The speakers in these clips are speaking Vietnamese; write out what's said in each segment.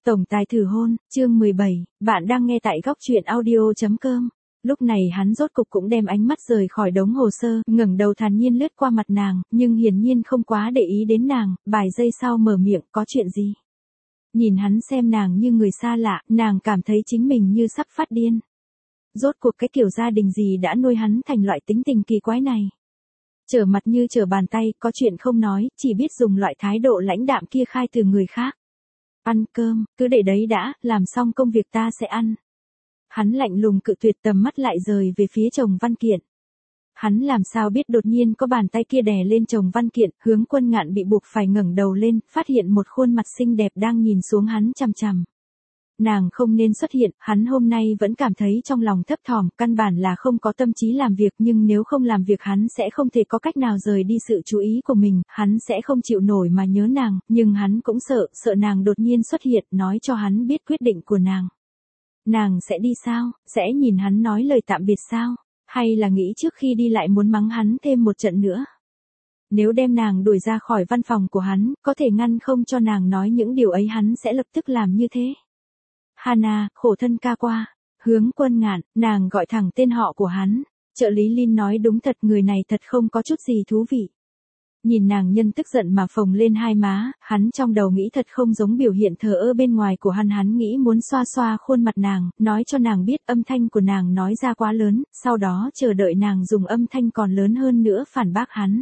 Tổng tài thử hôn, chương 17, bạn đang nghe tại góc truyện audio.com. Lúc này hắn rốt cục cũng đem ánh mắt rời khỏi đống hồ sơ, ngẩng đầu thản nhiên lướt qua mặt nàng, nhưng hiển nhiên không quá để ý đến nàng, vài giây sau mở miệng, có chuyện gì? Nhìn hắn xem nàng như người xa lạ, nàng cảm thấy chính mình như sắp phát điên. Rốt cuộc cái kiểu gia đình gì đã nuôi hắn thành loại tính tình kỳ quái này? Trở mặt như trở bàn tay, có chuyện không nói, chỉ biết dùng loại thái độ lãnh đạm kia khai từ người khác. Ăn cơm, cứ để đấy đã, làm xong công việc ta sẽ ăn. Hắn lạnh lùng cự tuyệt, tầm mắt lại rời về phía chồng văn kiện. Hắn làm sao biết đột nhiên có bàn tay kia đè lên chồng văn kiện, Hướng Quân Ngạn bị buộc phải ngẩng đầu lên, phát hiện một khuôn mặt xinh đẹp đang nhìn xuống hắn chằm chằm. Nàng không nên xuất hiện, hắn hôm nay vẫn cảm thấy trong lòng thấp thỏm, căn bản là không có tâm trí làm việc, nhưng nếu không làm việc hắn sẽ không thể có cách nào rời đi sự chú ý của mình, hắn sẽ không chịu nổi mà nhớ nàng, nhưng hắn cũng sợ nàng đột nhiên xuất hiện, nói cho hắn biết quyết định của nàng. Nàng sẽ đi sao, sẽ nhìn hắn nói lời tạm biệt sao, hay là nghĩ trước khi đi lại muốn mắng hắn thêm một trận nữa. Nếu đem nàng đuổi ra khỏi văn phòng của hắn, có thể ngăn không cho nàng nói những điều ấy, hắn sẽ lập tức làm như thế. Hana, khổ thân ca qua. Hướng Quân Ngạn, nàng gọi thẳng tên họ của hắn. Trợ lý Lin nói đúng thật, người này thật không có chút gì thú vị. Nhìn nàng nhân tức giận mà phồng lên hai má, hắn trong đầu nghĩ thật không giống biểu hiện thờ ơ bên ngoài của hắn nghĩ muốn xoa xoa khuôn mặt nàng, nói cho nàng biết âm thanh của nàng nói ra quá lớn, sau đó chờ đợi nàng dùng âm thanh còn lớn hơn nữa phản bác hắn.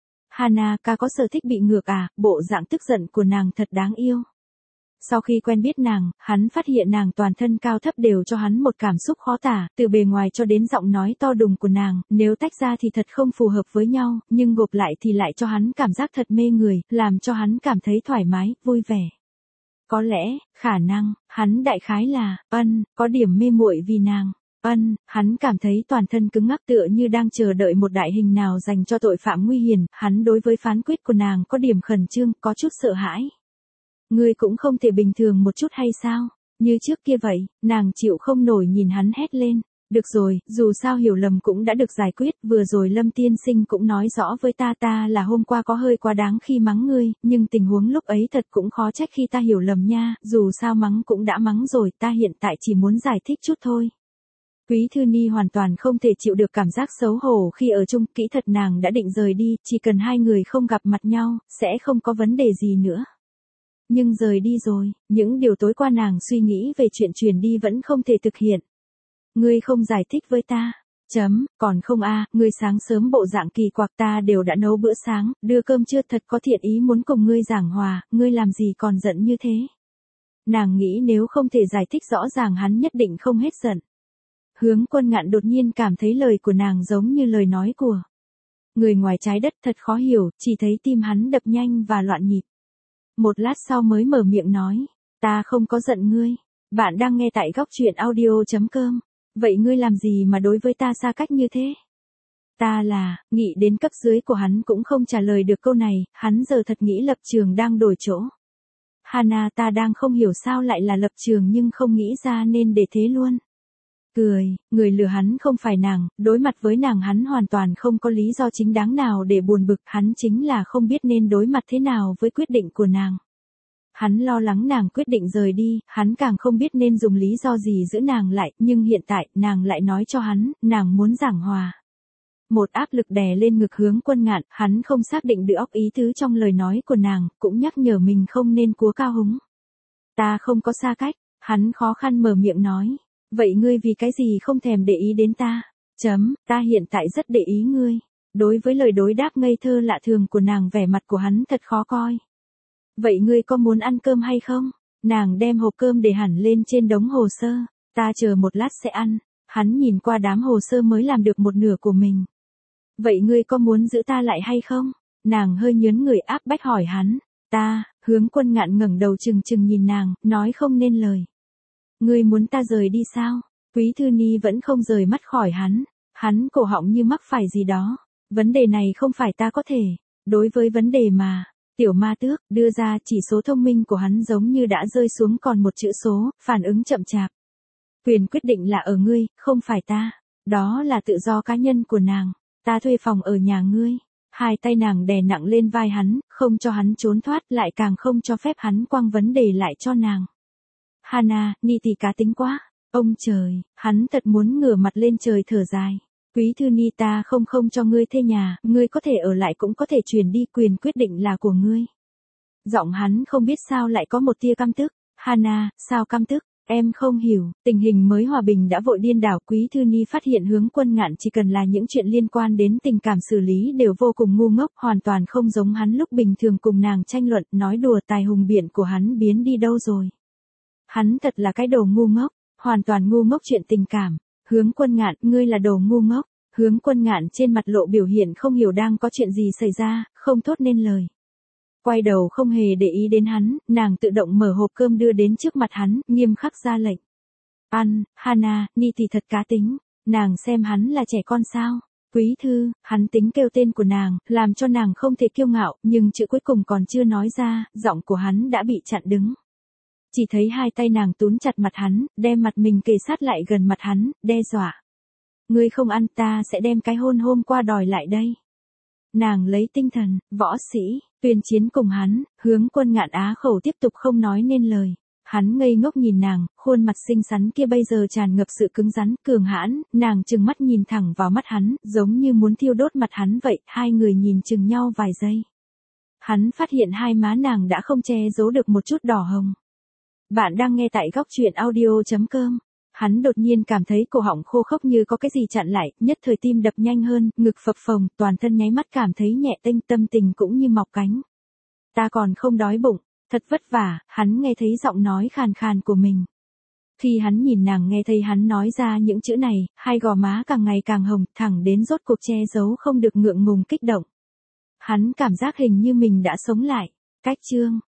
Hana ca có sở thích bị ngược à, bộ dạng tức giận của nàng thật đáng yêu. Sau khi quen biết nàng, hắn phát hiện nàng toàn thân cao thấp đều cho hắn một cảm xúc khó tả, từ bề ngoài cho đến giọng nói to đùng của nàng, nếu tách ra thì thật không phù hợp với nhau, nhưng gộp lại thì lại cho hắn cảm giác thật mê người, làm cho hắn cảm thấy thoải mái, vui vẻ. Có lẽ, khả năng, hắn đại khái là, có điểm mê muội vì nàng. Hắn cảm thấy toàn thân cứng ngắc tựa như đang chờ đợi một đại hình nào dành cho tội phạm nguy hiểm, hắn đối với phán quyết của nàng có điểm khẩn trương, có chút sợ hãi. Ngươi cũng không thể bình thường một chút hay sao? Như trước kia vậy, nàng chịu không nổi nhìn hắn hét lên. Được rồi, dù sao hiểu lầm cũng đã được giải quyết, vừa rồi Lâm tiên sinh cũng nói rõ với ta là hôm qua có hơi quá đáng khi mắng ngươi, nhưng tình huống lúc ấy thật cũng khó trách khi ta hiểu lầm nha, dù sao mắng cũng đã mắng rồi, ta hiện tại chỉ muốn giải thích chút thôi. Quý Thư Ni hoàn toàn không thể chịu được cảm giác xấu hổ khi ở chung, kỹ thật nàng đã định rời đi, chỉ cần hai người không gặp mặt nhau, sẽ không có vấn đề gì nữa. Nhưng rời đi rồi, những điều tối qua nàng suy nghĩ về chuyện chuyển đi vẫn không thể thực hiện. Ngươi không giải thích với ta. Còn không ngươi sáng sớm bộ dạng kỳ quặc, ta đều đã nấu bữa sáng, đưa cơm trưa, thật có thiện ý muốn cùng ngươi giảng hòa, ngươi làm gì còn giận như thế. Nàng nghĩ nếu không thể giải thích rõ ràng hắn nhất định không hết giận. Hướng Quân Ngạn đột nhiên cảm thấy lời của nàng giống như lời nói của người ngoài trái đất, thật khó hiểu, chỉ thấy tim hắn đập nhanh và loạn nhịp. Một lát sau mới mở miệng nói, ta không có giận ngươi, bạn đang nghe tại góc truyện audio.com, vậy ngươi làm gì mà đối với ta xa cách như thế? Nghĩ đến cấp dưới của hắn cũng không trả lời được câu này, hắn giờ thật nghĩ lập trường đang đổi chỗ. Hana, ta đang không hiểu sao lại là lập trường nhưng không nghĩ ra nên để thế luôn. Người lừa hắn không phải nàng, đối mặt với nàng hắn hoàn toàn không có lý do chính đáng nào để buồn bực, hắn chính là không biết nên đối mặt thế nào với quyết định của nàng. Hắn lo lắng nàng quyết định rời đi, hắn càng không biết nên dùng lý do gì giữ nàng lại, nhưng hiện tại, nàng lại nói cho hắn, nàng muốn giảng hòa. Một áp lực đè lên ngực Hướng Quân Ngạn, hắn không xác định được ý tứ trong lời nói của nàng, cũng nhắc nhở mình không nên cúa cao hứng. Ta không có xa cách, hắn khó khăn mở miệng nói. Vậy ngươi vì cái gì không thèm để ý đến ta? Ta hiện tại rất để ý ngươi. Đối với lời đối đáp ngây thơ lạ thường của nàng, vẻ mặt của hắn thật khó coi. Vậy ngươi có muốn ăn cơm hay không? Nàng đem hộp cơm để hẳn lên trên đống hồ sơ. Ta chờ một lát sẽ ăn. Hắn nhìn qua đám hồ sơ mới làm được một nửa của mình. Vậy ngươi có muốn giữ ta lại hay không? Nàng hơi nhớn người áp bách hỏi hắn. Hướng Quân Ngạn ngẩng đầu trừng trừng nhìn nàng, nói không nên lời. Ngươi muốn ta rời đi sao? Quý Thư Ni vẫn không rời mắt khỏi hắn cổ họng như mắc phải gì đó. Vấn đề này không phải ta có thể. Đối với vấn đề mà, tiểu ma tước, đưa ra chỉ số thông minh của hắn giống như đã rơi xuống còn một chữ số, phản ứng chậm chạp. Quyền quyết định là ở ngươi, không phải ta. Đó là tự do cá nhân của nàng. Ta thuê phòng ở nhà ngươi. Hai tay nàng đè nặng lên vai hắn, không cho hắn trốn thoát, lại càng không cho phép hắn quăng vấn đề lại cho nàng. Hana, Ni thì cá tính quá. Ông trời, hắn thật muốn ngửa mặt lên trời thở dài. Quý thư Ni, ta không cho ngươi thuê nhà, ngươi có thể ở lại cũng có thể chuyển đi, quyền quyết định là của ngươi. Giọng hắn không biết sao lại có một tia căm tức. Hana, sao căm tức? Em không hiểu, tình hình mới hòa bình đã vội điên đảo. Quý thư Ni phát hiện Hướng Quân Ngạn chỉ cần là những chuyện liên quan đến tình cảm xử lý đều vô cùng ngu ngốc, hoàn toàn không giống hắn lúc bình thường cùng nàng tranh luận, nói đùa. Tài hùng biện của hắn biến đi đâu rồi? Hắn thật là cái đồ ngu ngốc, hoàn toàn ngu ngốc chuyện tình cảm. Hướng Quân Ngạn, ngươi là đồ ngu ngốc. Hướng Quân Ngạn trên mặt lộ biểu hiện không hiểu đang có chuyện gì xảy ra, không thốt nên lời. Quay đầu không hề để ý đến hắn, nàng tự động mở hộp cơm đưa đến trước mặt hắn, nghiêm khắc ra lệnh. Ăn, Hana, Ni thì thật cá tính, nàng xem hắn là trẻ con sao? Quý thư, hắn tính kêu tên của nàng, làm cho nàng không thể kiêu ngạo, nhưng chữ cuối cùng còn chưa nói ra, giọng của hắn đã bị chặn đứng. Chỉ thấy hai tay nàng túm chặt mặt hắn, đem mặt mình kề sát lại gần mặt hắn, đe dọa. Ngươi không ăn, ta sẽ đem cái hôn hôm qua đòi lại đây. Nàng lấy tinh thần, võ sĩ, tuyên chiến cùng hắn. Hướng Quân Ngạn á khẩu tiếp tục không nói nên lời. Hắn ngây ngốc nhìn nàng, khuôn mặt xinh xắn kia bây giờ tràn ngập sự cứng rắn, cường hãn. Nàng trừng mắt nhìn thẳng vào mắt hắn, giống như muốn thiêu đốt mặt hắn vậy. Hai người nhìn chừng nhau vài giây. Hắn phát hiện hai má nàng đã không che giấu được một chút đỏ hồng. Bạn đang nghe tại góc truyện audio.com. Hắn đột nhiên cảm thấy cổ họng khô khốc như có cái gì chặn lại, nhất thời tim đập nhanh hơn, ngực phập phồng, toàn thân nháy mắt cảm thấy nhẹ tênh, tâm tình cũng như mọc cánh. Ta còn không đói bụng, thật vất vả. Hắn nghe thấy giọng nói khàn khàn của mình. Khi hắn nhìn nàng nghe thấy hắn nói ra những chữ này, hai gò má càng ngày càng hồng, thẳng đến rốt cuộc che giấu không được ngượng ngùng kích động. Hắn cảm giác hình như mình đã sống lại. Cách chương